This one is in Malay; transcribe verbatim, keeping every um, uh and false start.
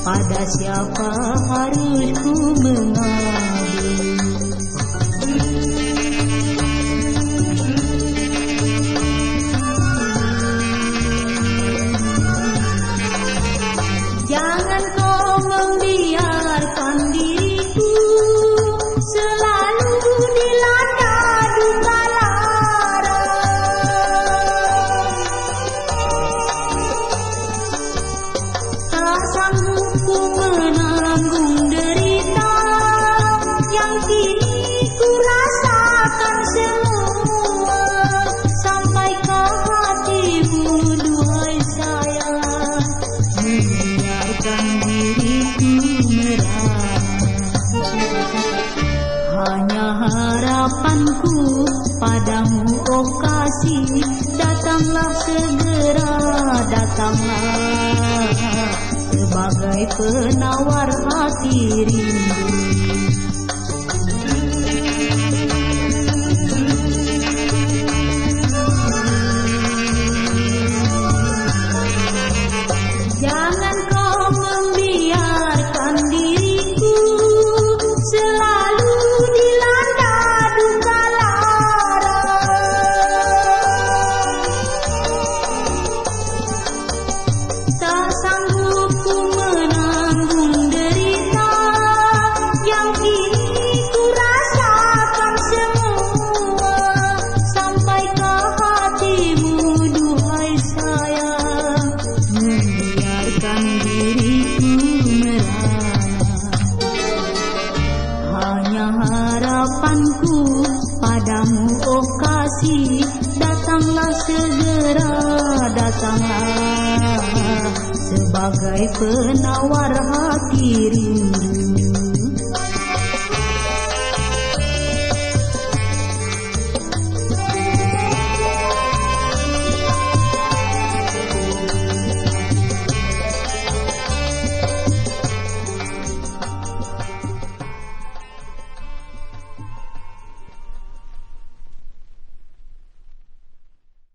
pada siapa harus ku mengadu? Jangan kau membiarkan diriku selalu dilanda duka lara. Tak sanggup ku menanggung derita yang kini ku rasakan semua. Sampaikah hatimu duhai sayang, membiarkan diriku merana. Hanya harapanku padamu oh kasih, datanglah segera, datanglah sebagai penawar hati rindu. Jangan kau membiarkan diriku selalu dilanda duka lara. Tak sanggup ku menanggung derita yang kini ku rasakan semua. Sampaikah hatimu duhai sayang, membiarkan diriku merana. Hanya harapanku padamu oh kasih, datanglah segera, datanglah sebagai penawar hati rindu.